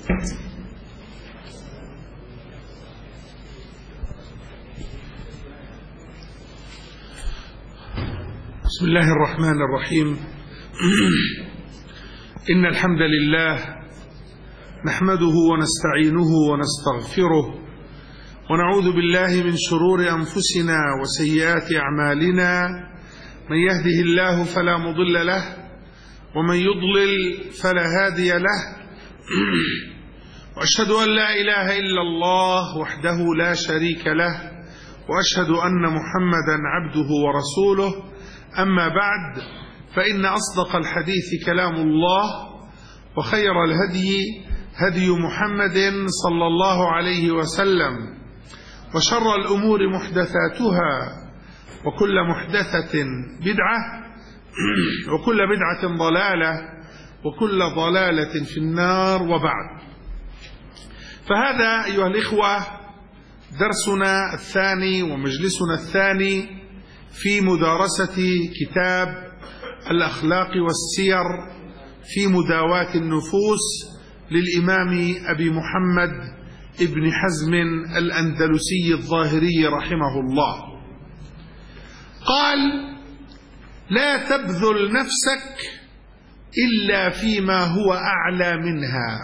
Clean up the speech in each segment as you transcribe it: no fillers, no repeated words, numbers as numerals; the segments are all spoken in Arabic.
بسم الله الرحمن الرحيم. إن الحمد لله نحمده ونستعينه ونستغفره ونعوذ بالله من شرور أنفسنا وسيئات أعمالنا، من يهده الله فلا مضل له ومن يضلل فلا هادي له، وأشهد أن لا إله إلا الله وحده لا شريك له، وأشهد أن محمدا عبده ورسوله. أما بعد، فإن أصدق الحديث كلام الله، وخير الهدي هدي محمد صلى الله عليه وسلم، وشر الأمور محدثاتها، وكل محدثة بدعة، وكل بدعة ضلالة، وكل ضلالة في النار. وبعد، فهذا أيها الإخوة درسنا الثاني ومجلسنا الثاني في مدارسة كتاب الأخلاق والسير في مداواة النفوس للإمام أبي محمد ابن حزم الأندلسي الظاهري رحمه الله. قال: لا تبذل نفسك إلا فيما هو أعلى منها،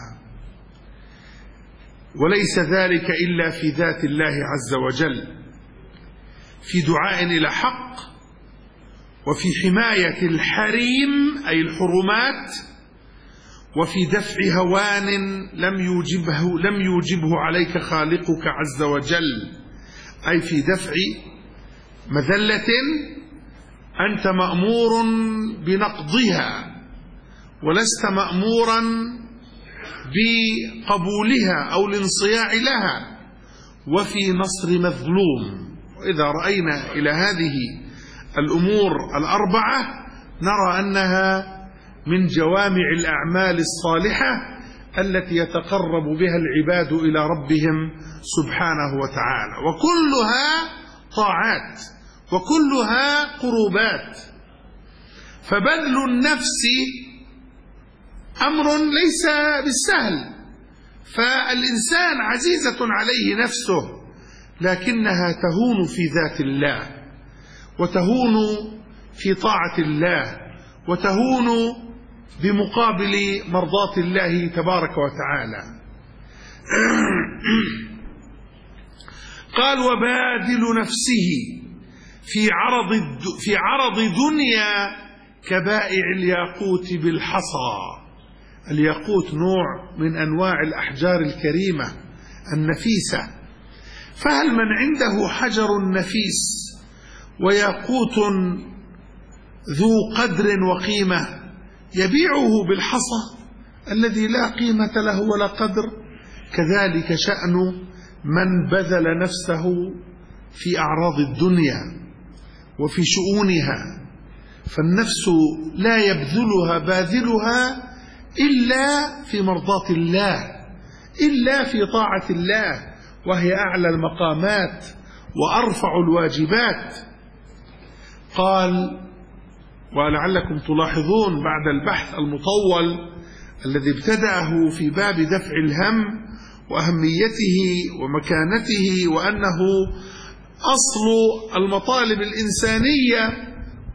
وليس ذلك إلا في ذات الله عز وجل، في دعاء إلى حق، وفي حماية الحريم أي الحرمات، وفي دفع هوان لم يوجبه عليك خالقك عز وجل، أي في دفع مذلة أنت مأمور بنقضها ولست مأمورا بقبولها أو الانصياع لها، وفي نصر مظلوم. وإذا رأينا إلى هذه الأمور الأربعة نرى أنها من جوامع الأعمال الصالحة التي يتقرب بها العباد إلى ربهم سبحانه وتعالى، وكلها طاعات وكلها قربات. فبذل النفس أمر ليس بالسهل، فالإنسان عزيزة عليه نفسه، لكنها تهون في ذات الله، وتهون في طاعة الله، وتهون بمقابل مرضاة الله تبارك وتعالى. قال: وباذل نفسه في عرض دنيا كبائع الياقوت بالحصى. الياقوت نوع من أنواع الأحجار الكريمة النفيسة، فهل من عنده حجر نفيس وياقوت ذو قدر وقيمة يبيعه بالحصى الذي لا قيمة له ولا قدر؟ كذلك شأن من بذل نفسه في أعراض الدنيا وفي شؤونها، فالنفس لا يبذلها باذلها إلا في مرضاة الله، إلا في طاعة الله، وهي أعلى المقامات وأرفع الواجبات. قال: ولعلكم تلاحظون بعد البحث المطول الذي ابتدأه في باب دفع الهم وأهميته ومكانته، وأنه أصل المطالب الإنسانية،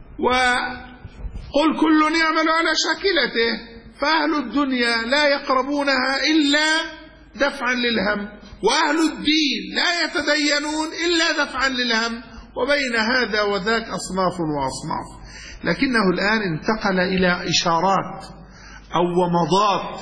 وقل كل يعمل على شاكلته، فأهل الدنيا لا يقربونها إلا دفعا للهم، وأهل الدين لا يتدينون إلا دفعا للهم، وبين هذا وذاك أصناف وأصناف. لكنه الآن انتقل إلى إشارات أو ومضات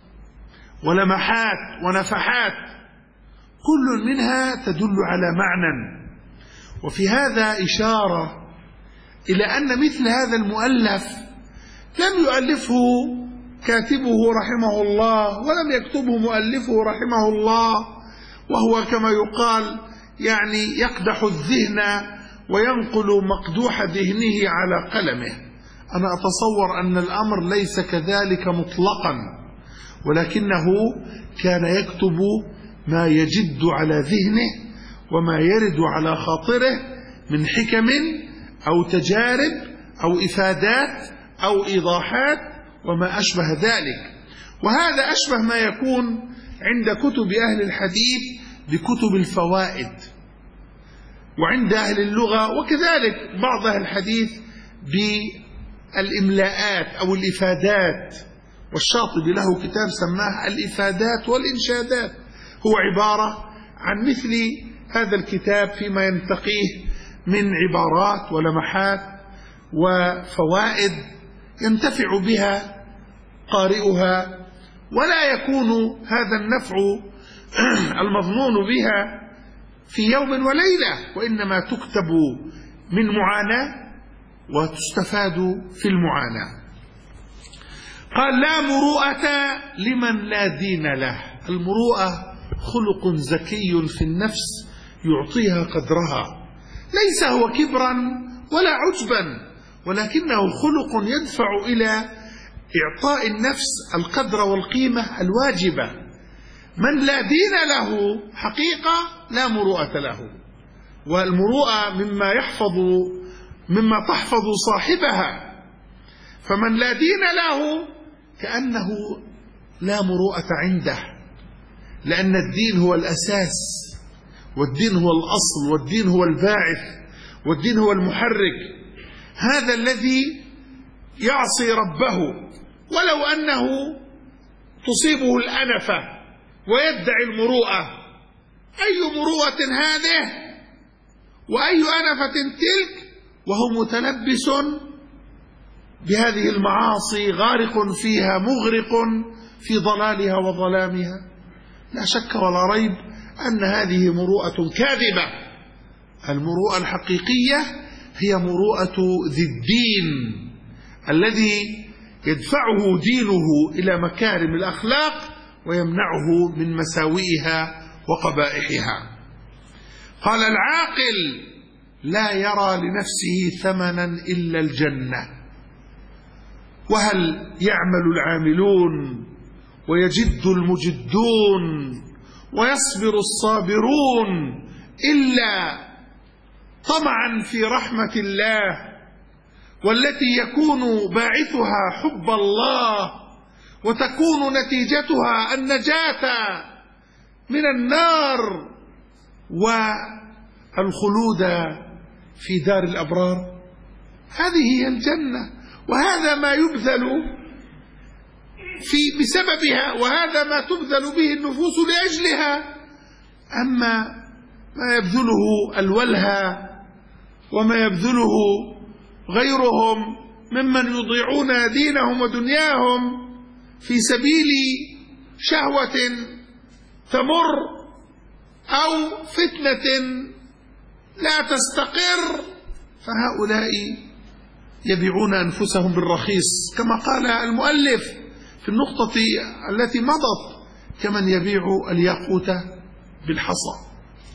ولمحات ونفحات، كل منها تدل على معنى. وفي هذا إشارة إلى أن مثل هذا المؤلف لم يؤلفه كاتبه رحمه الله، ولم يكتبه مؤلفه رحمه الله وهو كما يقال يعني يقدح الذهن وينقل مقدوح ذهنه على قلمه. أنا أتصور أن الأمر ليس كذلك مطلقا، ولكنه كان يكتب ما يجد على ذهنه وما يرد على خاطره من حكم أو تجارب أو إفادات أو إيضاحات وما أشبه ذلك. وهذا أشبه ما يكون عند كتب أهل الحديث بكتب الفوائد، وعند أهل اللغة وكذلك بعض أهل الحديث بالإملاءات أو الإفادات. والشاطبي له كتاب سماه الإفادات والإنشادات، هو عبارة عن مثل هذا الكتاب فيما ينتقيه من عبارات ولمحات وفوائد ينتفع بها قارئها، ولا يكون هذا النفع المظنون بها في يوم وليلة، وإنما تكتب من معاناة وتستفاد في المعاناة. قال: لا مروءة لمن لا دين له. المروءة خلق زكي في النفس يعطيها قدرها، ليس هو كبرا ولا عجبا، ولكنه خلق يدفع إلى إعطاء النفس القدر والقيمة الواجبة. من لا دين له حقيقة لا مروءة له، والمروءة مما تحفظ صاحبها. فمن لا دين له كأنه لا مروءة عنده، لأن الدين هو الأساس، والدين هو الأصل، والدين هو الباعث، والدين هو المحرك. هذا الذي يعصي ربه ولو أنه تصيبه الأنفة ويدعي المروءة. أي مروءة هذه وأي أنفة تلك وهو متلبس بهذه المعاصي، غارق فيها، مغرق في ضلالها وظلامها. لا شك ولا ريب أن هذه مروءة كاذبة. المروءة الحقيقية هي مروءة ذي الدين الذي يدفعه دينه إلى مكارم الأخلاق ويمنعه من مساوئها وقبائحها. قال: العاقل لا يرى لنفسه ثمنا إلا الجنة. وهل يعمل العاملون ويجد المجدون ويصبر الصابرون إلا طمعا في رحمة الله، والتي يكون باعثها حب الله وتكون نتيجتها النجاة من النار والخلود في دار الأبرار؟ هذه هي الجنة، وهذا ما يبذل بسببها، وهذا ما تبذل به النفوس لأجلها. أما ما يبذله الولهى وما يبذله غيرهم ممن يضيعون دينهم ودنياهم في سبيل شهوة تمر أو فتنة لا تستقر، فهؤلاء يبيعون أنفسهم بالرخيص، كما قال المؤلف في النقطة التي مضت: كمن يبيع الياقوت بالحصى.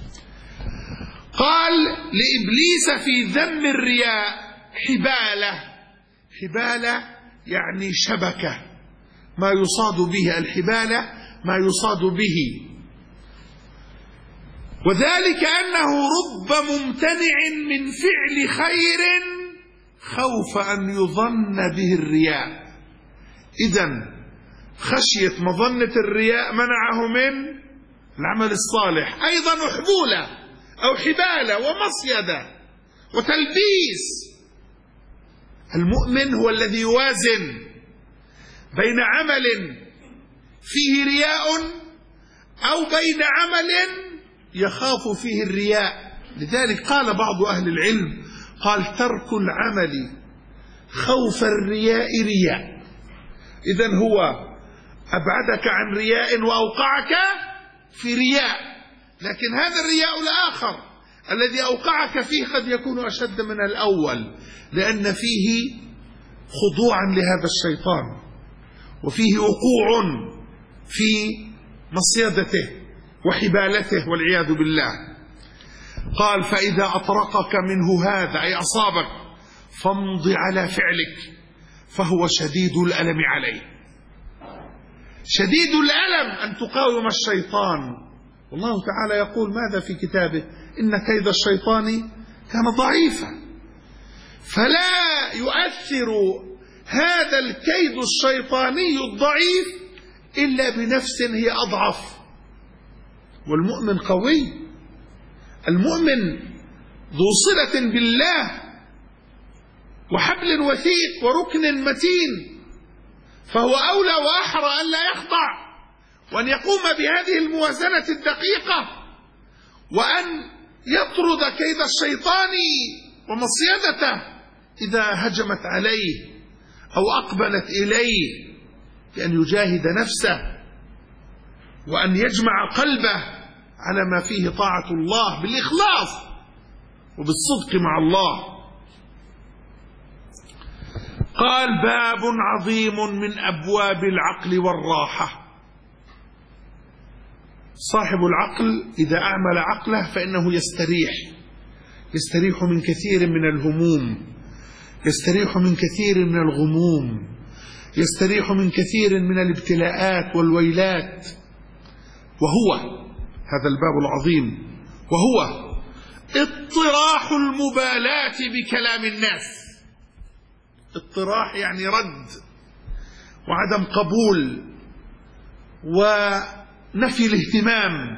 قال: لإبليس في ذم الرياء حبالة يعني شبكة، ما يصاد به، الحبالة ما يصاد به، وذلك أنه رب ممتنع من فعل خير خوف أن يظن به الرياء. إذن خشية مظنة الرياء منعه من العمل الصالح. أيضا حبولة أو حبالة ومصيدة وتلبيس. المؤمن هو الذي يوازن بين عمل فيه رياء أو بين عمل يخاف فيه الرياء. لذلك قال بعض أهل العلم: قال: ترك العمل خوف الرياء رياء. إذن هو أبعدك عن رياء وأوقعك في رياء، لكن هذا الرياء الآخر الذي أوقعك فيه قد يكون أشد من الأول، لأن فيه خضوعا لهذا الشيطان، وفيه وقوع في مصيدته وحبالته والعياذ بالله. قال: فإذا أطرقك منه هذا، أي أصابك، فامض على فعلك، فهو شديد الألم عليه. شديد الألم أن تقاوم الشيطان. والله تعالى يقول ماذا في كتابه: إن كيد الشيطان كان ضعيفا. فلا يؤثر هذا الكيد الشيطاني الضعيف إلا بنفس هي أضعف، والمؤمن قوي، المؤمن ذو صلة بالله وحبل وثيق وركن متين، فهو أولى وأحرى أن لا يخضع، وأن يقوم بهذه الموازنة الدقيقة، وأن يطرد كيد الشيطان ومصيدته إذا هجمت عليه أو أقبلت إليه، بأن يجاهد نفسه وأن يجمع قلبه على ما فيه طاعة الله بالإخلاص وبالصدق مع الله. قال: باب عظيم من أبواب العقل والراحة. صاحب العقل إذا أعمل عقله فإنه يستريح من كثير من الهموم، يستريح من كثير من الغموم، يستريح من كثير من الابتلاءات والويلات. وهو هذا الباب العظيم، وهو اطراح المبالاة بكلام الناس. اطراح يعني رد وعدم قبول ونفي الاهتمام.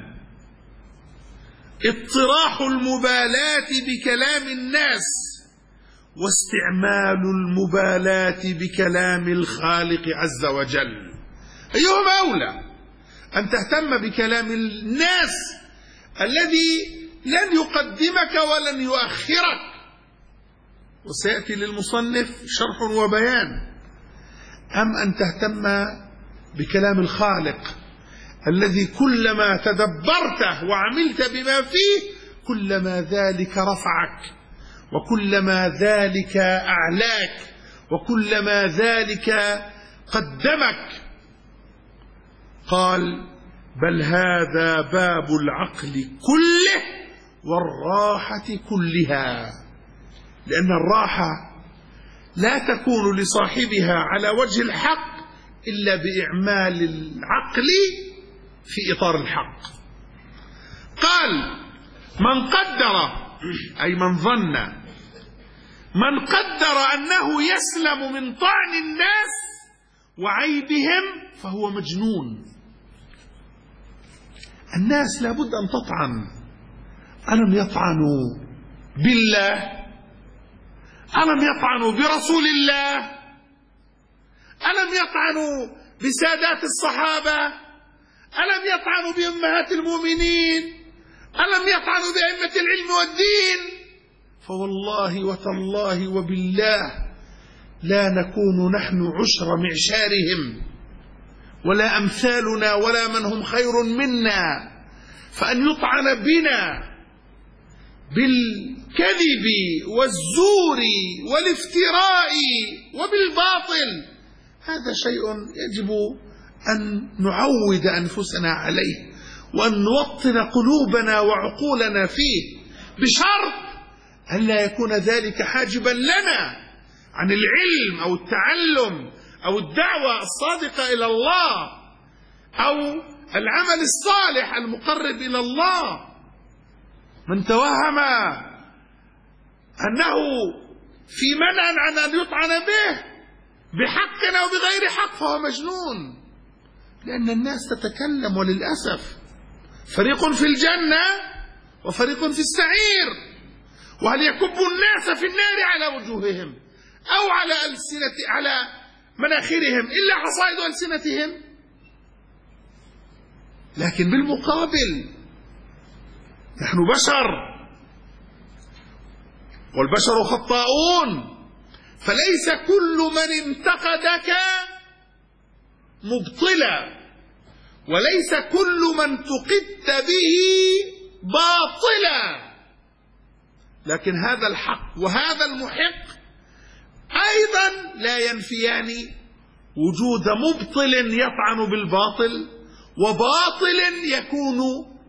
اطراح المبالاة بكلام الناس واستعمال المبالاة بكلام الخالق عز وجل. أيهما أولى؟ أن تهتم بكلام الناس الذي لن يقدمك ولن يؤخرك، وسيأتي للمصنف شرح وبيان، أم أن تهتم بكلام الخالق الذي كلما تدبرته وعملت بما فيه كلما ذلك رفعك، وكلما ذلك أعلاك، وكلما ذلك قدمك. قال: بل هذا باب العقل كله والراحة كلها، لأن الراحة لا تكون لصاحبها على وجه الحق إلا بإعمال العقل في إطار الحق. قال: من قدر، أي من ظن، من قدر أنه يسلم من طعن الناس وعيبهم فهو مجنون. الناس لابد أن تطعن. ألم يطعنوا بالله؟ ألم يطعنوا برسول الله؟ ألم يطعنوا بسادات الصحابة؟ ألم يطعنوا بأمهات المؤمنين؟ ألم يطعنوا بأئمة العلم والدين؟ فوالله وتالله وبالله لا نكون نحن عشر معشارهم ولا أمثالنا ولا من هم خير منا، فأن يطعن بنا بالكذب والزور والافتراء وبالباطل هذا شيء يجب أن نعود أنفسنا عليه، وأن نوطن قلوبنا وعقولنا فيه، بشرط أن لا يكون ذلك حاجبا لنا عن العلم أو التعلم أو الدعوة الصادقة إلى الله أو العمل الصالح المقرب إلى الله. من توهم أنه في منع عن أن يطعن به بحق أو بغير حق فهو مجنون، لأن الناس تتكلم، وللأسف فريق في الجنة وفريق في السعير. وهل يكب الناس في النار على وجوههم أو على مناخرهم إلا حصائد ألسنتهم؟ لكن بالمقابل نحن بشر، والبشر خطاؤون، فليس كل من انتقدك مبطلا، وليس كل من تقدت به باطلا، لكن هذا الحق وهذا المحق أيضا لا ينفيان وجود مبطل يطعن بالباطل، وباطل يكون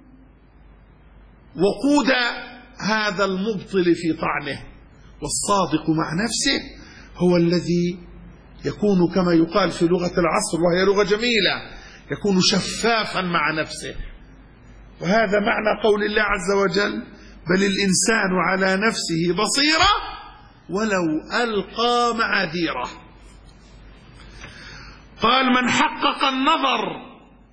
وقود هذا المبطل في طعنه. والصادق مع نفسه هو الذي يكون كما يقال في لغة العصر، وهي لغة جميلة، يكون شفافا مع نفسه. وهذا معنى قول الله عز وجل: بل الإنسان على نفسه بصيرة ولو ألقى معاذيره. قال: من حقق النظر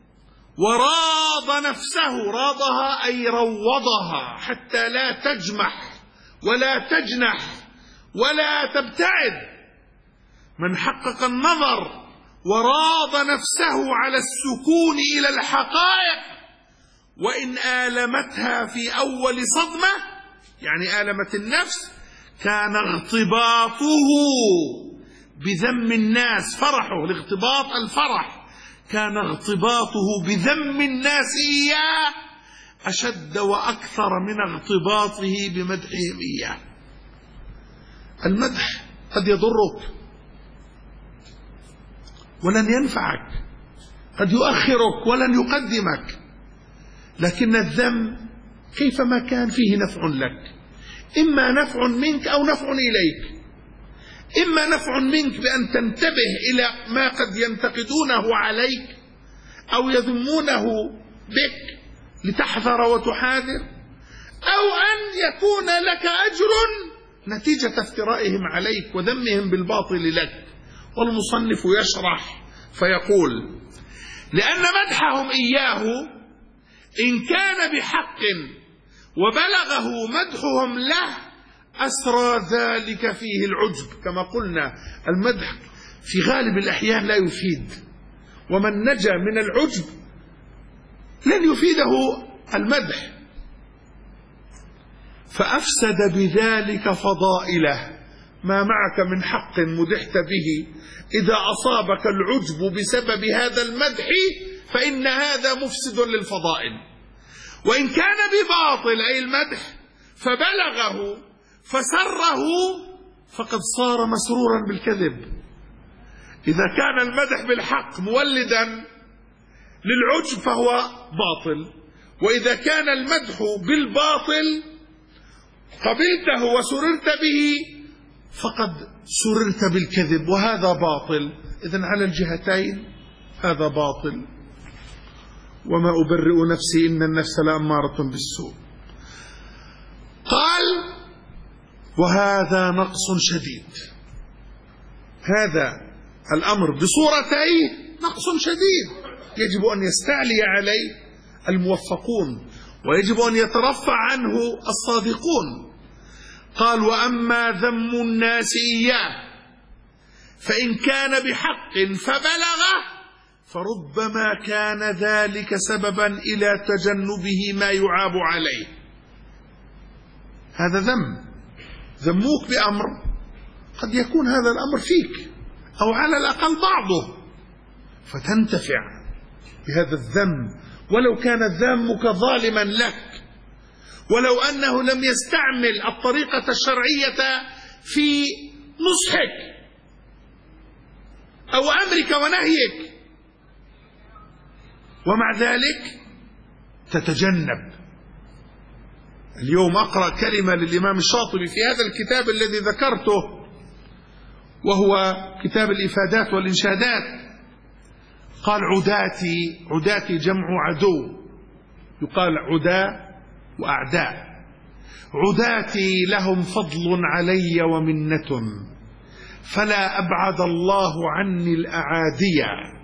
وراض نفسه، راضها أي روضها حتى لا تجمح ولا تجنح ولا تبتعد. من حقق النظر وراض نفسه على السكون إلى الحقائق وإن آلمتها في أول صدمة، يعني آلمت النفس، كان اغتباطه بذم الناس، فرحه، الاغتباط الفرح، كان اغتباطه بذم الناس إياه أشد وأكثر من اغتباطه بمدحهم إياه. المدح قد يضرك ولن ينفعك، قد يؤخرك ولن يقدمك، لكن الذم كيفما كان فيه نفع لك، إما نفع منك أو نفع إليك. إما نفع منك بأن تنتبه إلى ما قد ينتقدونه عليك أو يذمونه بك لتحذر وتحاذر، أو أن يكون لك أجر نتيجة افترائهم عليك وذمهم بالباطل لك. والمصنف يشرح فيقول: لأن مدحهم إياه إن كان بحق وبلغه مدحهم له أسرى ذلك فيه العجب. كما قلنا المدح في غالب الأحيان لا يفيد، ومن نجا من العجب لن يفيده المدح، فأفسد بذلك فضائله. ما معك من حق مدحت به إذا أصابك العجب بسبب هذا المدح فإن هذا مفسد للفضائل. وإن كان بباطل أي المدح فبلغه فسره فقد صار مسرورا بالكذب. إذا كان المدح بالحق مولدا للعجب فهو باطل، وإذا كان المدح بالباطل قبلته وسررت به فقد سررت بالكذب، وهذا باطل. إذن على الجهتين هذا باطل. وما أبرئ نفسي إن النفس لأمارة بالسوء. قال: وهذا نقص شديد. هذا الأمر بصورتيه نقص شديد يجب أن يستعلي عليه الموفقون ويجب أن يترفع عنه الصادقون. قال: وأما ذم الناس إياه فإن كان بحق فبلغه فربما كان ذلك سببا إلى تجنبه ما يعاب عليه. هذا ذموك بأمر قد يكون هذا الأمر فيك أو على الأقل بعضه، فتنتفع بهذا الذم ولو كان ذمك ظالما لك، ولو أنه لم يستعمل الطريقة الشرعية في نصحك أو أمرك ونهيك، ومع ذلك تتجنب. اليوم أقرأ كلمة للإمام الشاطبي في هذا الكتاب الذي ذكرته، وهو كتاب الإفادات والإنشادات. قال: عداتي جمع عدو، يقال عداء وأعداء. عداتي لهم فضل علي ومنة، فلا أبعد الله عني الأعادية.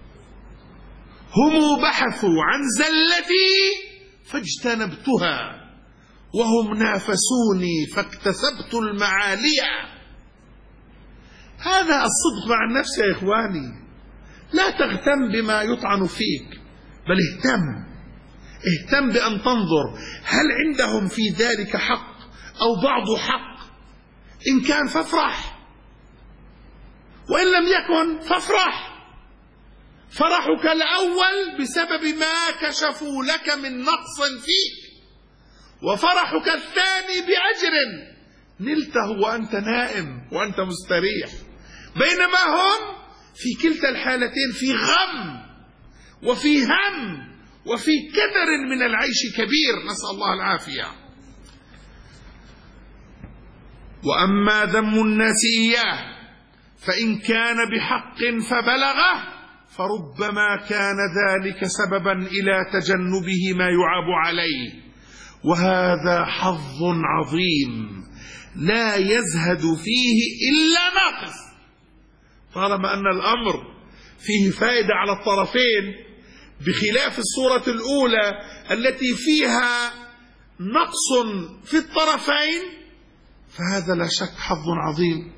هم بحثوا عن زلتي فاجتنبتها، وهم نافسوني فاكتسبت المعالية. هذا الصدق مع النفس يا إخواني. لا تغتم بما يطعن فيك، بل اهتم بأن تنظر هل عندهم في ذلك حق أو بعض حق. إن كان فافرح، وإن لم يكن فافرح. فرحك الأول بسبب ما كشفوا لك من نقص فيك، وفرحك الثاني بأجر نلته وأنت نائم وأنت مستريح، بينما هم في كلتا الحالتين في غم وفي هم وفي كدر من العيش كبير، نسأل الله العافية. وأما ذم الناس إياه فإن كان بحق فبلغه فربما كان ذلك سببا إلى تجنبه ما يعاب عليه، وهذا حظ عظيم لا يزهد فيه إلا ناقص. طالما أن الأمر فيه فائدة على الطرفين بخلاف الصورة الأولى التي فيها نقص في الطرفين، فهذا لا شك حظ عظيم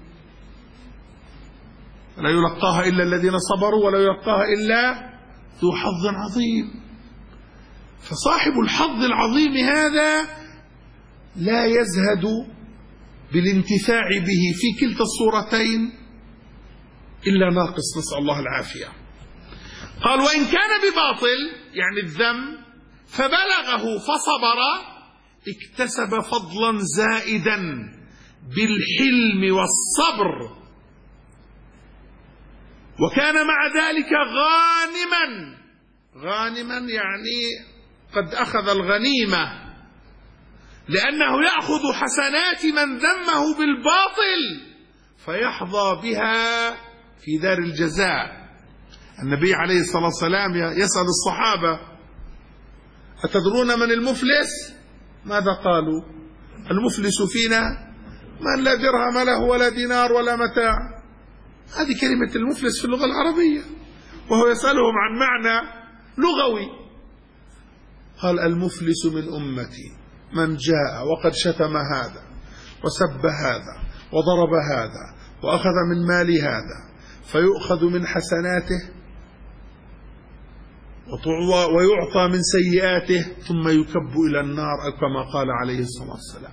لا يلقاها إلا الذين صبروا ولا يلقاها إلا ذو حظ عظيم. فصاحب الحظ العظيم هذا لا يزهد بالانتفاع به في كلتا الصورتين إلا ناقص، نسأل الله العافية. قال وإن كان بباطل يعني الذم فبلغه فصبر اكتسب فضلا زائدا بالحلم والصبر، وكان مع ذلك غانما يعني قد أخذ الغنيمة، لأنه يأخذ حسنات من ذمه بالباطل فيحظى بها في دار الجزاء. النبي عليه الصلاة والسلام يسأل الصحابة أتدرون من المفلس؟ ماذا قالوا؟ المفلس فينا من لا درهم له ولا دينار ولا متاع. هذه كلمة المفلس في اللغة العربية، وهو يسألهم عن معنى لغوي. قال المفلس من أمتي من جاء وقد شتم هذا وسب هذا وضرب هذا وأخذ من مال هذا فيؤخذ من حسناته ويعطى من سيئاته ثم يكب إلى النار، أو كما قال عليه الصلاة والسلام.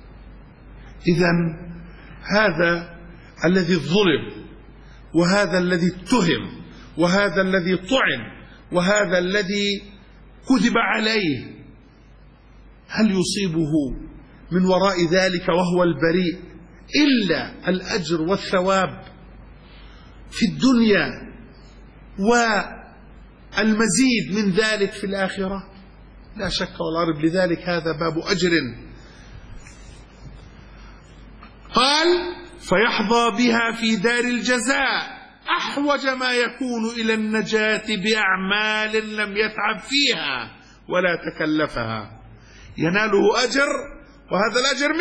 إذن هذا الذي ظلم، وهذا الذي اتهم، وهذا الذي طعن، وهذا الذي كذب عليه، هل يصيبه من وراء ذلك وهو البريء إلا الأجر والثواب في الدنيا والمزيد من ذلك في الآخرة؟ لا شك ولا ريب. لذلك هذا باب أجر. قال فيحظى بها في دار الجزاء أحوج ما يكون إلى النجاة بأعمال لم يتعب فيها ولا تكلفها، يناله أجر، وهذا الأجر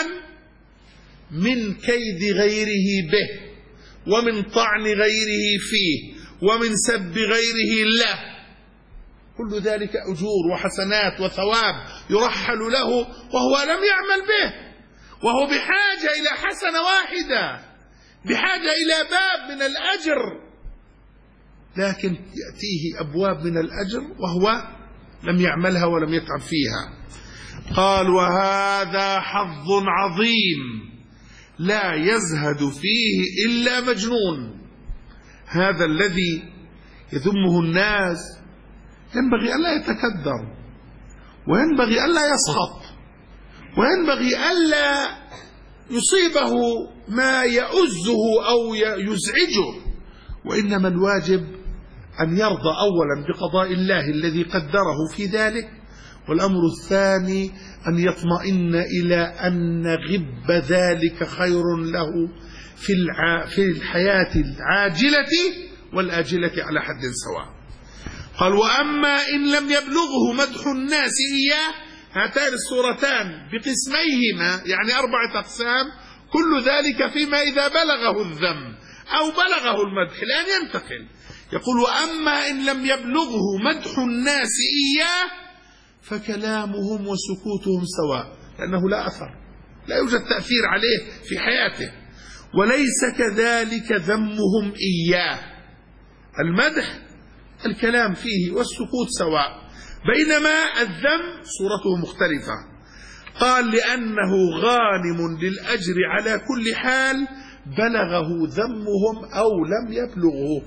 من كيد غيره به، ومن طعن غيره فيه، ومن سب غيره له. كل ذلك أجور وحسنات وثواب يرحل له وهو لم يعمل به، وهو بحاجة إلى حسنة واحدة، بحاجة إلى باب من الأجر، لكن يأتيه أبواب من الأجر وهو لم يعملها ولم يتعب فيها. قال وهذا حظ عظيم لا يزهد فيه إلا مجنون. هذا الذي يذمه الناس ينبغي ألا يتكدر، وينبغي ألا يسخط، وينبغي ألا يصيبه ما يؤزه أو يزعجه، وإنما الواجب أن يرضى أولا بقضاء الله الذي قدره في ذلك، والأمر الثاني أن يطمئن إلى أن غب ذلك خير له في الحياة العاجلة والآجلة على حد سواء. قال وأما إن لم يبلغه مدح الناس إياه، هاتان الصورتان بقسميهما يعني 4 أقسام، كل ذلك فيما إذا بلغه الذم أو بلغه المدح لأن ينتقل. يقول وأما إن لم يبلغه مدح الناس إياه فكلامهم وسكوتهم سواء، لأنه لا أثر، لا يوجد تأثير عليه في حياته. وليس كذلك ذمهم إياه، المدح الكلام فيه والسكوت سواء، بينما الذم صورته مختلفة. قال لأنه غانم للأجر على كل حال بلغه ذمهم أو لم يبلغه.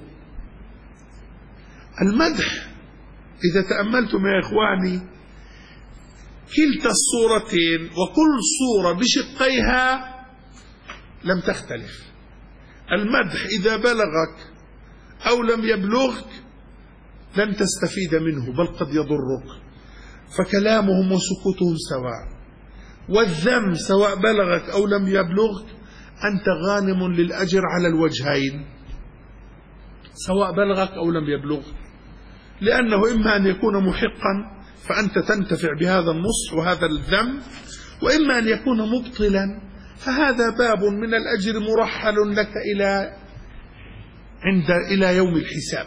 المدح إذا تأملتم يا إخواني كلتا الصورتين وكل صورة بشقيها لم تختلف. المدح إذا بلغك أو لم يبلغك لن تستفيد منه بل قد يضرك، فكلامهم وسكوتهم سواء. والذم سواء بلغك أو لم يبلغك أنت غانم للأجر على الوجهين، سواء بلغك أو لم يبلغك، لأنه إما أن يكون محقا فأنت تنتفع بهذا النصح وهذا الذم، وإما أن يكون مبطلا فهذا باب من الأجر مرحل لك إلى إلى يوم الحساب.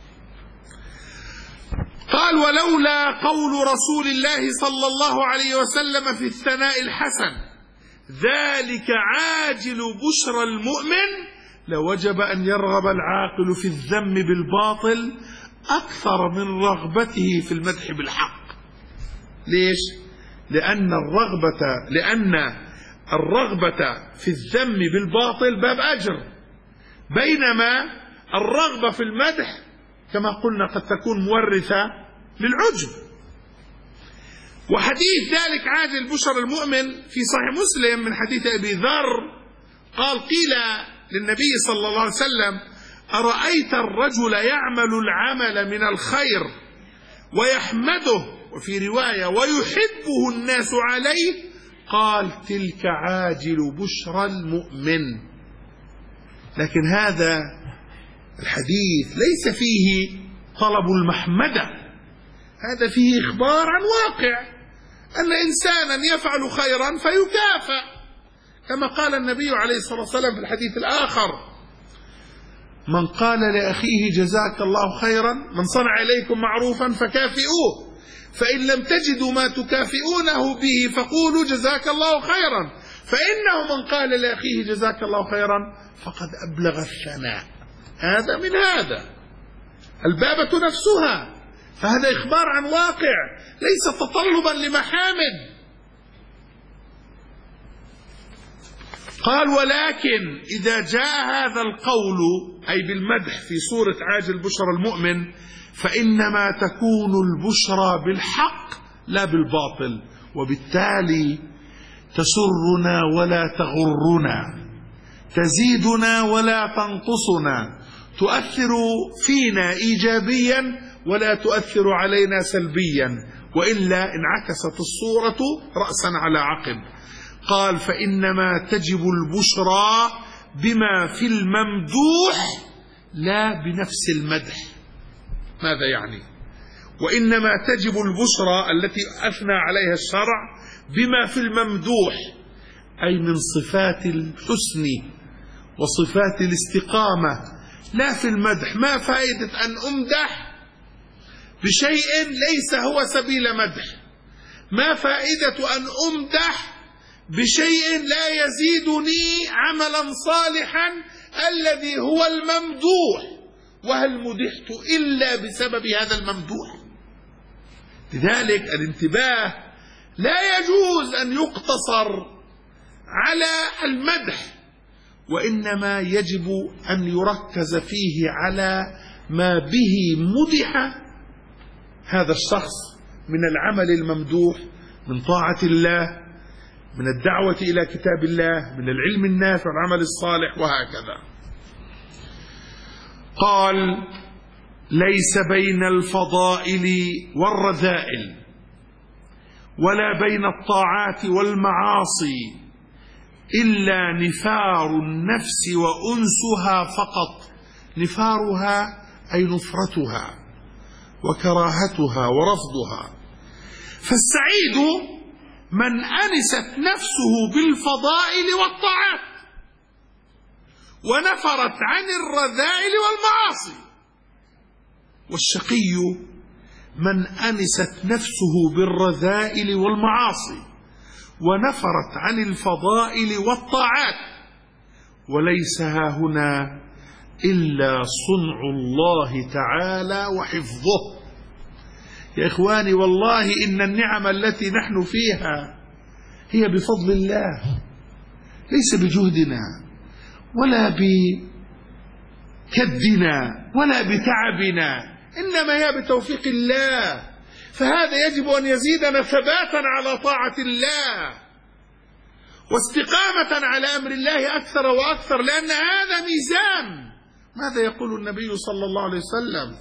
قال: ولولا قول رسول الله صلى الله عليه وسلم في الثناء الحسن ذلك عاجل بشرى المؤمن لوجب أن يرغب العاقل في الذم بالباطل أكثر من رغبته في المدح بالحق. ليش؟ لأن الرغبة في الذم بالباطل باب أجر، بينما الرغبة في المدح كما قلنا قد تكون مورثة للعجب. وحديث ذلك عاجل بشرى المؤمن في صحيح مسلم من حديث أبي ذر قال: قيل للنبي صلى الله عليه وسلم: أرأيت الرجل يعمل العمل من الخير ويحمده، وفي رواية ويحبه الناس عليه؟ قال: تلك عاجل بشرى المؤمن. لكن هذا الحديث ليس فيه طلب المحمدة، هذا فيه إخبار عن واقع أن إنسانا يفعل خيرا فيكافأ، كما قال النبي عليه الصلاة والسلام في الحديث الآخر: من قال لأخيه جزاك الله خيرا، من صنع إليكم معروفا فكافئوه، فإن لم تجدوا ما تكافئونه به فقولوا جزاك الله خيرا، فإنه من قال لأخيه جزاك الله خيرا فقد أبلغ الثناء. هذا من هذا البابة نفسها، فهذا إخبار عن واقع ليس تطلبا لمحامد. قال: ولكن إذا جاء هذا القول أي بالمدح في صورة عاجل بشرى المؤمن فإنما تكون البشرى بالحق لا بالباطل، وبالتالي تسرنا ولا تغرنا، تزيدنا ولا تنقصنا، تؤثر فينا إيجابيا ولا تؤثر علينا سلبيا، وإلا انعكست الصورة رأسا على عقب. قال: فإنما تجب البشرى بما في الممدوح لا بنفس المدح. ماذا يعني؟ وإنما تجب البشرى التي أثنى عليها الشرع بما في الممدوح، أي من صفات الحسن وصفات الاستقامة، لا في المدح. ما فائدة أن أمدح بشيء ليس هو سبيل مدح؟ ما فائدة أن أمدح بشيء لا يزيدني عملا صالحا الذي هو الممدوح؟ وهل مدحت إلا بسبب هذا الممدوح؟ لذلك الانتباه لا يجوز أن يقتصر على المدح، وإنما يجب أن يركز فيه على ما به مدح هذا الشخص من العمل الممدوح، من طاعة الله، من الدعوة إلى كتاب الله، من العلم النافع والعمل الصالح، وهكذا. قال: ليس بين الفضائل والرذائل ولا بين الطاعات والمعاصي إلا نفار النفس وأنسها فقط. نفارها أي نفرتها وكراهتها ورفضها. فالسعيد من أنست نفسه بالفضائل والطاعات ونفرت عن الرذائل والمعاصي، والشقي من أنست نفسه بالرذائل والمعاصي ونفرت عن الفضائل والطاعات، وليس هاهنا إلا صنع الله تعالى وحفظه. يا إخواني، والله إن النعم التي نحن فيها هي بفضل الله، ليس بجهدنا ولا بكدنا ولا بتعبنا، إنما هي بتوفيق الله. فهذا يجب أن يزيدنا ثباتا على طاعة الله واستقامة على أمر الله أكثر وأكثر، لأن هذا ميزان. ماذا يقول النبي صلى الله عليه وسلم؟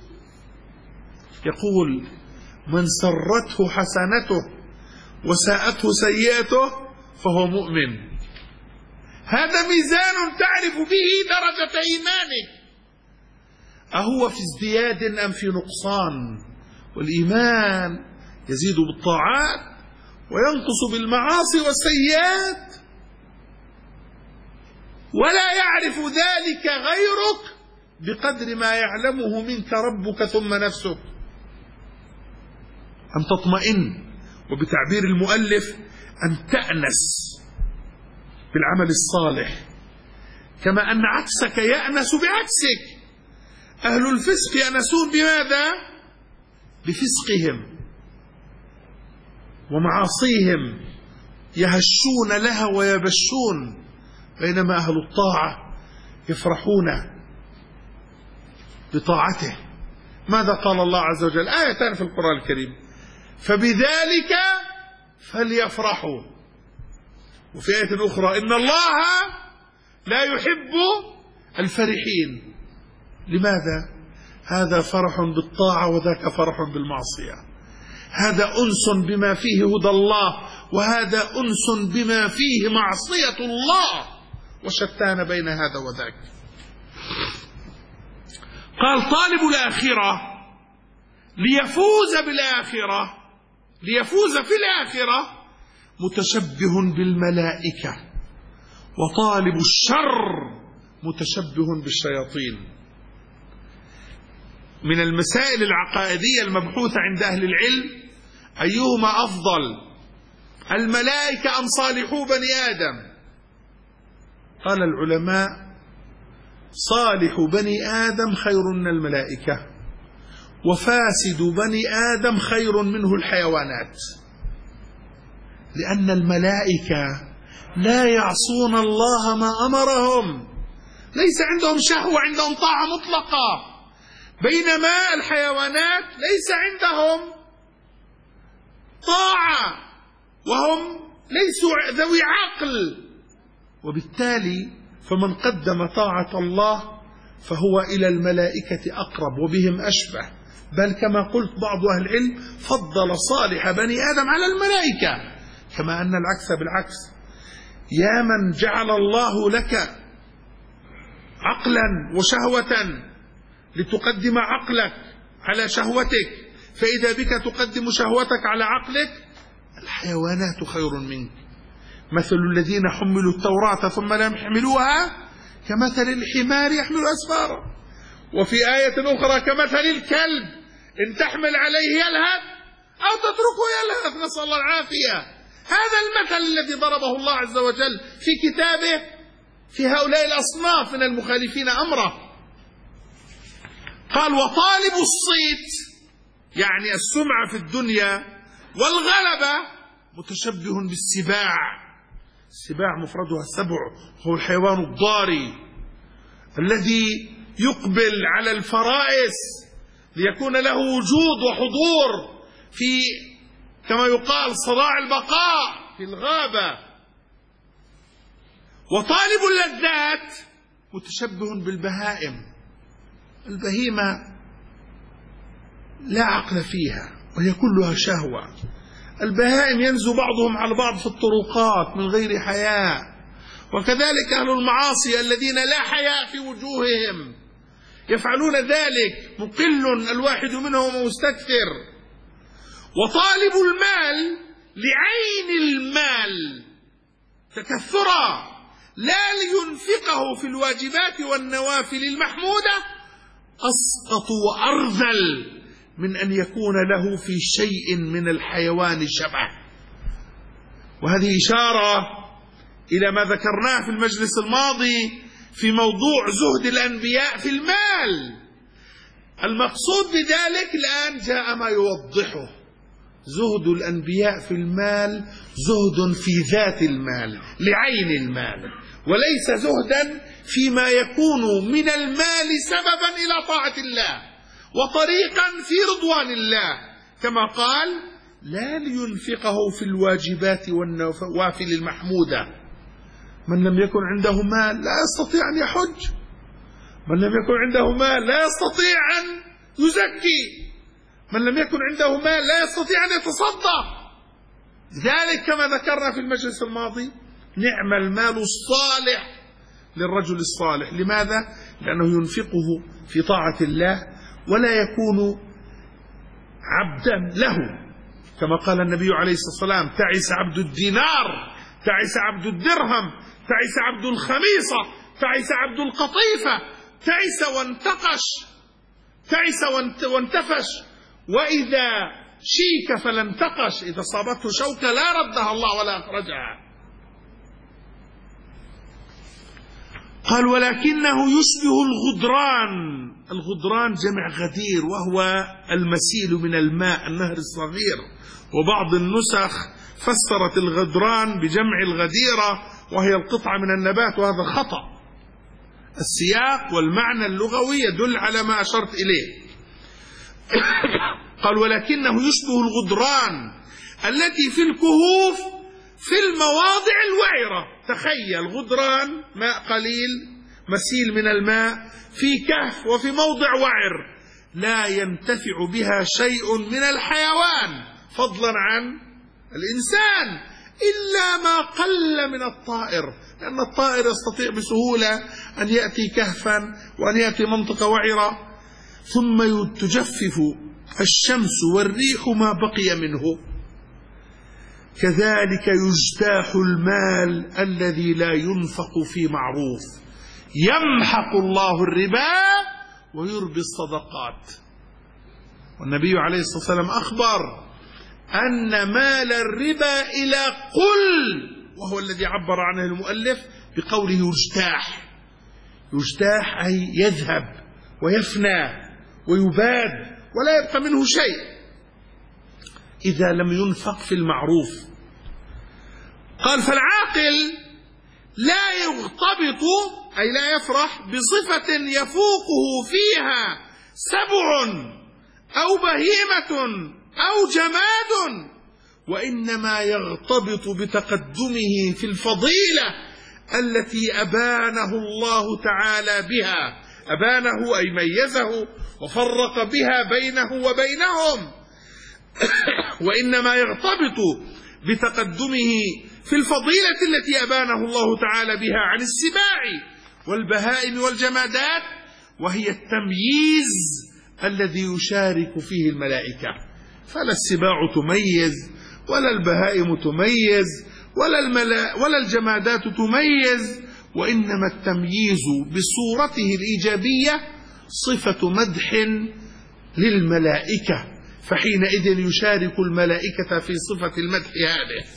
يقول: من سرته حسنته وساءته سيئته فهو مؤمن. هذا ميزان تعرف به درجة إيمانك، أهو في ازدياد أم في نقصان؟ والإيمان يزيد بالطاعات وينقص بالمعاصي والسيئات، ولا يعرف ذلك غيرك بقدر ما يعلمه منك ربك ثم نفسك، أن تطمئن، وبتعبير المؤلف أن تأنس بالعمل الصالح، كما أن عكسك يأنس بعكسك. أهل الفسق يأنسون بماذا؟ بفسقهم ومعاصيهم، يهشون لها ويبشون، بينما أهل الطاعة يفرحون بطاعته. ماذا قال الله عز وجل؟ آيتان في القرآن الكريم: فبذلك فليفرحوا، وفي آية أخرى: إن الله لا يحب الفرحين. لماذا؟ هذا فرح بالطاعة وذاك فرح بالمعصية، هذا أنس بما فيه هدى الله، وهذا أنس بما فيه معصية الله، وشتان بين هذا وذاك. قال: طالب الآخرة ليفوز بالآخرة، ليفوز في الآخرة متشبه بالملائكة، وطالب الشر متشبه بالشياطين. من المسائل العقائدية المبحوثة عند أهل العلم: أيهما أفضل، الملائكة أم صالحو بني آدم؟ قال العلماء: صالح بني آدم خير من الملائكة، وفاسد بني آدم خير منه الحيوانات، لأن الملائكة لا يعصون الله ما أمرهم، ليس عندهم شهوة، عندهم طاعة مطلقة، بينما الحيوانات ليس عندهم طاعة، وهم ليسوا ذوي عقل، وبالتالي فمن قدم طاعة الله فهو إلى الملائكة أقرب وبهم أشبه، بل كما قلت بعض أهل العلم فضل صالح بني آدم على الملائكة، كما أن العكس بالعكس. يا من جعل الله لك عقلا وشهوة لتقدم عقلك على شهوتك، فإذا بك تقدم شهوتك على عقلك، الحيوانات خير منك. مثل الذين حملوا التوراة ثم لم يحملوها كمثل الحمار يحمل أسفارا. وفي آية أخرى: كمثل الكلب إن تحمل عليه يلهث أو تتركه يلهث، نسأل الله العافية. هذا المثل الذي ضربه الله عز وجل في كتابه في هؤلاء الأصناف من المخالفين أمره. قال: وطالب الصيت، يعني السمعة في الدنيا والغلبة، متشبه بالسباع. السباع مفردها السبع، هو الحيوان الضاري الذي يقبل على الفرائس ليكون له وجود وحضور في، كما يقال، صراع البقاء في الغابة. وطالب اللذات متشبه بالبهائم، البهيمة لا عقل فيها وهي كلها شهوة. البهائم ينزو بعضهم على بعض في الطرقات من غير حياء، وكذلك أهل المعاصي الذين لا حياء في وجوههم يفعلون ذلك، مقل الواحد منهم مستكثر. وطالب المال لعين المال تكثرا، لا لينفقه في الواجبات والنوافل المحمودة، أسقط وأرذل من أن يكون له في شيء من الحيوان شبه. وهذه إشارة إلى ما ذكرناه في المجلس الماضي في موضوع زهد الأنبياء في المال. المقصود بذلك الآن جاء ما يوضحه: زهد الأنبياء في المال زهد في ذات المال لعين المال، وليس زهدا فيما يكون من المال سببا إلى طاعة الله وطريقا في رضوان الله، كما قال: لا لينفقه في الواجبات والنوافل المحمودة. من لم يكن عنده مال لا يستطيع أن يحج، من لم يكن عنده مال لا يستطيع أن يزكي، من لم يكن عنده مال لا يستطيع أن يتصدق. ذلك كما ذكرنا في المجلس الماضي: نعم المال الصالح للرجل الصالح. لماذا؟ لأنه ينفقه في طاعة الله ولا يكون عبدا له، كما قال النبي عليه الصلاة والسلام: تعس عبد الدينار، تعس عبد الدرهم، تعس عبد الخميصة، تعس عبد القطيفة، تعس وانتقش، تعس وانتفش، وإذا شيك فلا انتقش، إذا صابته شوكة لا ردها الله ولا أخرجها. قال ولكنه يشبه الغدران. الغدران جمع غدير، وهو المسيل من الماء، النهر الصغير. وبعض النسخ فسرت الغدران بجمع الغديرة، وهي القطعة من النبات، وهذا خطأ. السياق والمعنى اللغوي يدل على ما أشرت إليه. قال ولكنه يشبه الغدران التي في الكهوف في المواضع الوعرة. تخيل غدران ماء قليل مسيل من الماء في كهف وفي موضع وعر، لا ينتفع بها شيء من الحيوان فضلا عن الإنسان إلا ما قل من الطائر، لأن الطائر يستطيع بسهولة أن يأتي كهفا وأن يأتي منطقة وعرة، ثم تجفف الشمس والريح ما بقي منه. كذلك يجتاح المال الذي لا ينفق في معروف، يمحق الله الربا ويربي الصدقات. والنبي عليه الصلاة والسلام أخبر أن مال الربا إلى قل، وهو الذي عبر عنه المؤلف بقوله يجتاح. يجتاح أي يذهب ويفنى ويباد ولا يبقى منه شيء إذا لم ينفق في المعروف. قال فالعاقل لا يغتبط أي لا يفرح بصفة يفوقه فيها سبع أو بهيمة أو جماد، وإنما يغتبط بتقدمه في الفضيلة التي أبانه الله تعالى بها، أبانه أي ميزه وفرق بها بينه وبينهم. وإنما يغتبط بتقدمه في الفضيلة التي أبانه الله تعالى بها عن السباع والبهائم والجمادات، وهي التمييز الذي يشارك فيه الملائكة. فلا السباع تميز ولا البهائم تميز ولا الجمادات تميز، وإنما التمييز بصورته الإيجابية صفة مدح للملائكة، فحينئذ يشارك الملائكة في صفة المدح هذه.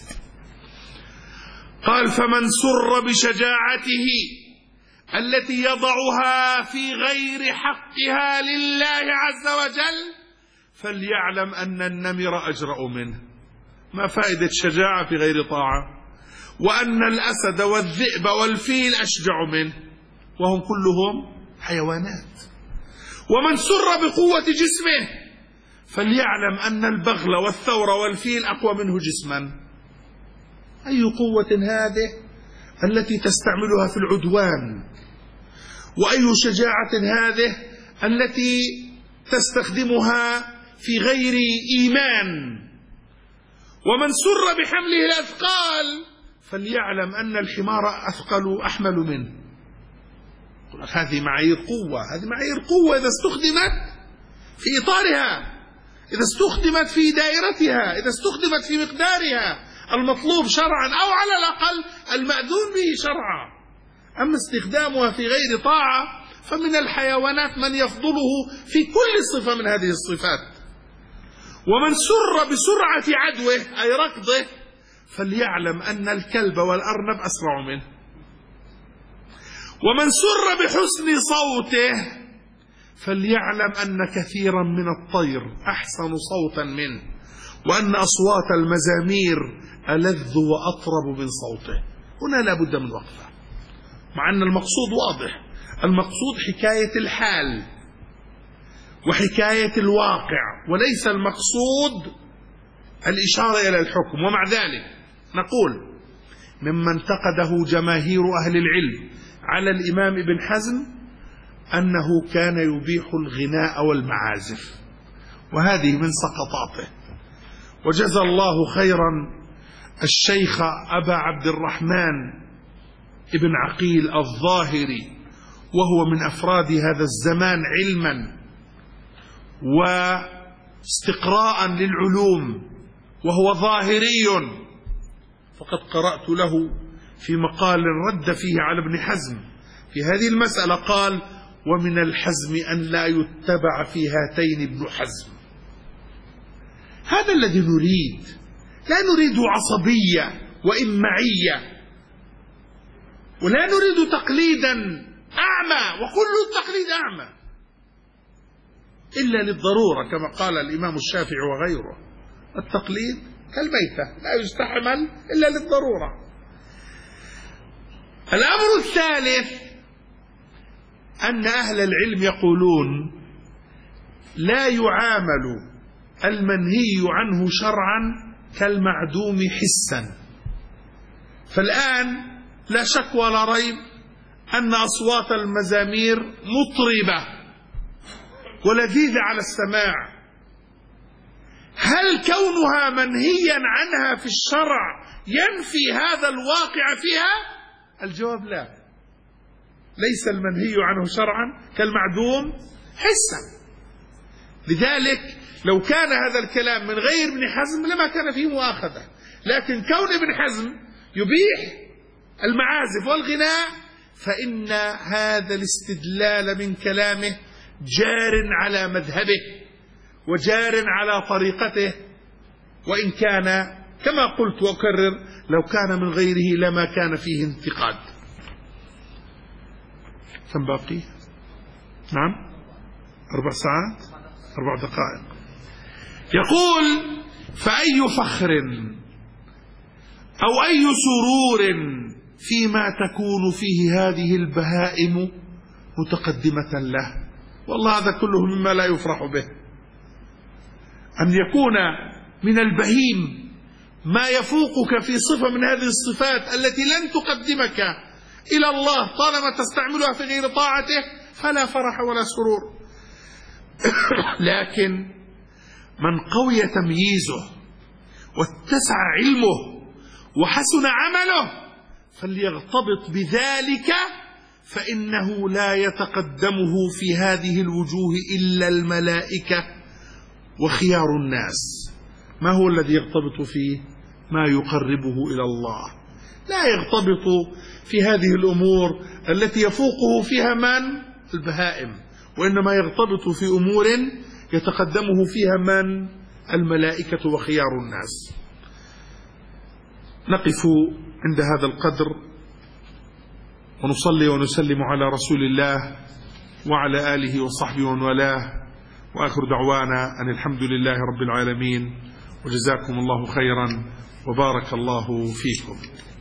قال فمن سر بشجاعته التي يضعها في غير حقها لله عز وجل فليعلم أن النمر أجرأ منه. ما فائدة شجاعة في غير طاعة؟ وأن الأسد والذئب والفيل أشجع منه، وهم كلهم حيوانات. ومن سر بقوة جسمه فليعلم أن البغل والثور والفيل أقوى منه جسما. أي قوة هذه التي تستعملها في العدوان؟ وأي شجاعة هذه التي تستخدمها في غير إيمان؟ ومن سر بحمله الأثقال فليعلم أن الحمار أثقل أحمل منه. هذه معايير قوة، هذه معايير قوة إذا استخدمت في إطارها، إذا استخدمت في دائرتها، إذا استخدمت في مقدارها المطلوب شرعا أو على الأقل المأذون به شرعا. أما استخدامها في غير طاعة فمن الحيوانات من يفضله في كل صفة من هذه الصفات. ومن سر بسرعة عدوه أي ركضه فليعلم أن الكلب والأرنب أسرع منه. ومن سر بحسن صوته فليعلم أن كثيرا من الطير أحسن صوتا منه، وأن أصوات المزامير ألذ وأطرب من صوته. هنا لا بد من وقفة، مع أن المقصود واضح. المقصود حكاية الحال وحكاية الواقع، وليس المقصود الإشارة إلى الحكم. ومع ذلك نقول مما انتقده جماهير أهل العلم على الإمام ابن حزم أنه كان يبيح الغناء والمعازف، وهذه من سقطاته. وجزى الله خيرا الشيخ أبا عبد الرحمن ابن عقيل الظاهري، وهو من أفراد هذا الزمان علما واستقراء للعلوم، وهو ظاهري. فقد قرأت له في مقال رد فيه على ابن حزم في هذه المسألة، قال ومن الحزم أن لا يتبع في هاتين ابن حزم. هذا الذي نريد، لا نريد عصبية وإمعية، ولا نريد تقليدا أعمى، وكل التقليد أعمى إلا للضرورة كما قال الإمام الشافعي وغيره. التقليد كالميتة لا يستحمل إلا للضرورة. الأمر الثالث أن أهل العلم يقولون لا يعامل المنهي عنه شرعا كالمعدوم حسا. فالآن لا شك ولا ريب أن أصوات المزامير مطربة ولذيذة على السماع. هل كونها منهيا عنها في الشرع ينفي هذا الواقع فيها؟ الجواب لا، ليس المنهي عنه شرعا كالمعدوم حسا. لذلك لو كان هذا الكلام من غير ابن حزم لما كان فيه مؤاخذة، لكن كون ابن حزم يبيح المعازف والغناء فإن هذا الاستدلال من كلامه جار على مذهبه وجار على طريقته، وإن كان كما قلت وأكرر لو كان من غيره لما كان فيه انتقاد. كم باقي؟ نعم 4 ساعات 4 دقائق. يقول فأي فخر أو أي سرور فيما تكون فيه هذه البهائم متقدمة له. والله هذا كله مما لا يفرح به، أن يكون من البهيم ما يفوقك في صفة من هذه الصفات التي لن تقدمك إلى الله طالما تستعملها في غير طاعته، فلا فرح ولا سرور. لكن من قوي تمييزه واتسع علمه وحسن عمله فليغتبط بذلك، فإنه لا يتقدمه في هذه الوجوه إلا الملائكة وخيار الناس. ما هو الذي يغتبط فيه؟ ما يقربه إلى الله. لا يغتبط في هذه الأمور التي يفوقه فيها من؟ البهائم، وإنما يغتبط في أمور يتقدمه فيها من؟ الملائكة وخيار الناس. نقف عند هذا القدر ونصلي ونسلم على رسول الله وعلى آله وصحبه ومن والاه، وآخر دعوانا أن الحمد لله رب العالمين، وجزاكم الله خيرا وبارك الله فيكم.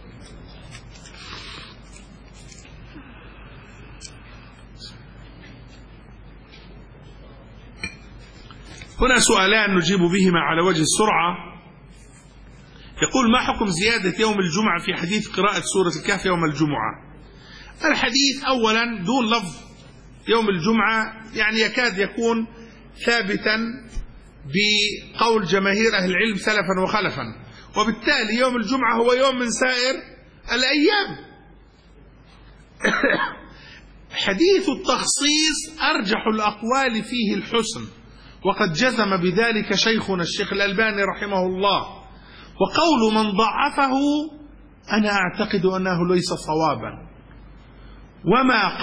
هنا سؤالان نجيب بهما على وجه السرعة. يقول ما حكم زيادة يوم الجمعة في حديث قراءة سورة الكهف يوم الجمعة؟ الحديث أولا دون لفظ يوم الجمعة يعني يكاد يكون ثابتا بقول جماهير أهل العلم سلفا وخلفا، وبالتالي يوم الجمعة هو يوم من سائر الأيام. حديث التخصيص أرجح الأقوال فيه الحسن، وقد جزم بذلك شيخنا الشيخ الألباني رحمه الله، وقول من ضعفه أنا أعتقد أنه ليس صوابا. وما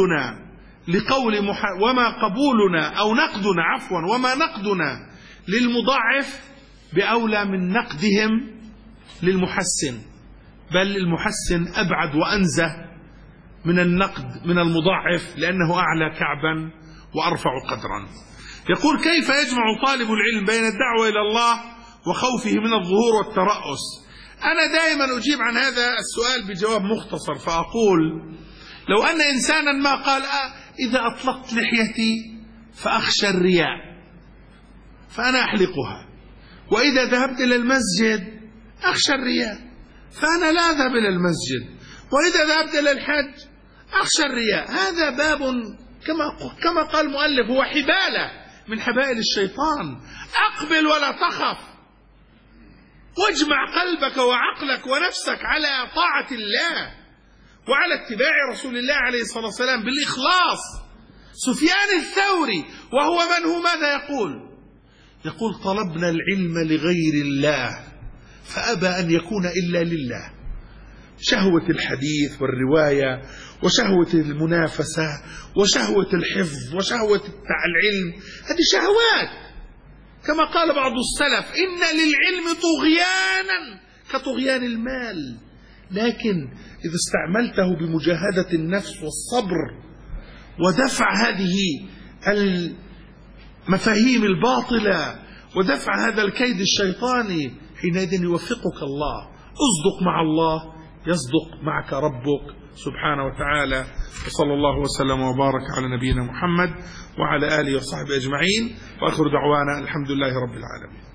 نقدنا للمضاعف بأولى من نقدهم للمحسن، بل المحسن أبعد وأنزه من النقد من المضاعف لأنه أعلى كعبا وأرفع قدرا. يقول كيف يجمع طالب العلم بين الدعوة إلى الله وخوفه من الظهور والترأس؟ أنا دائما أجيب عن هذا السؤال بجواب مختصر، فأقول لو أن إنسانا ما قال إذا أطلقت لحيتي فأخشى الرياء فأنا أحلقها، وإذا ذهبت إلى المسجد أخشى الرياء فأنا لا أذهب إلى المسجد، وإذا ذهبت إلى الحج أخشى الرياء، هذا باب كما قال المؤلف هو حبالة من حبائل الشيطان. أقبل ولا تخف، واجمع قلبك وعقلك ونفسك على طاعة الله وعلى اتباع رسول الله عليه الصلاة والسلام بالإخلاص. سفيان الثوري وهو من هو ماذا يقول طلبنا العلم لغير الله فأبى أن يكون إلا لله، شهوة الحديث والرواية، وشهوة المنافسة، وشهوة الحفظ، وشهوة العلم. هذه شهوات كما قال بعض السلف: إن للعلم طغيانا كطغيان المال. لكن إذا استعملته بمجاهدة النفس والصبر ودفع هذه المفاهيم الباطلة ودفع هذا الكيد الشيطاني، حينئذ يوفقك الله. اصدق مع الله يصدق معك ربك سبحانه وتعالى. وصلى الله وسلم وبارك على نبينا محمد وعلى آله وصحبه أجمعين، وآخر دعوانا الحمد لله رب العالمين.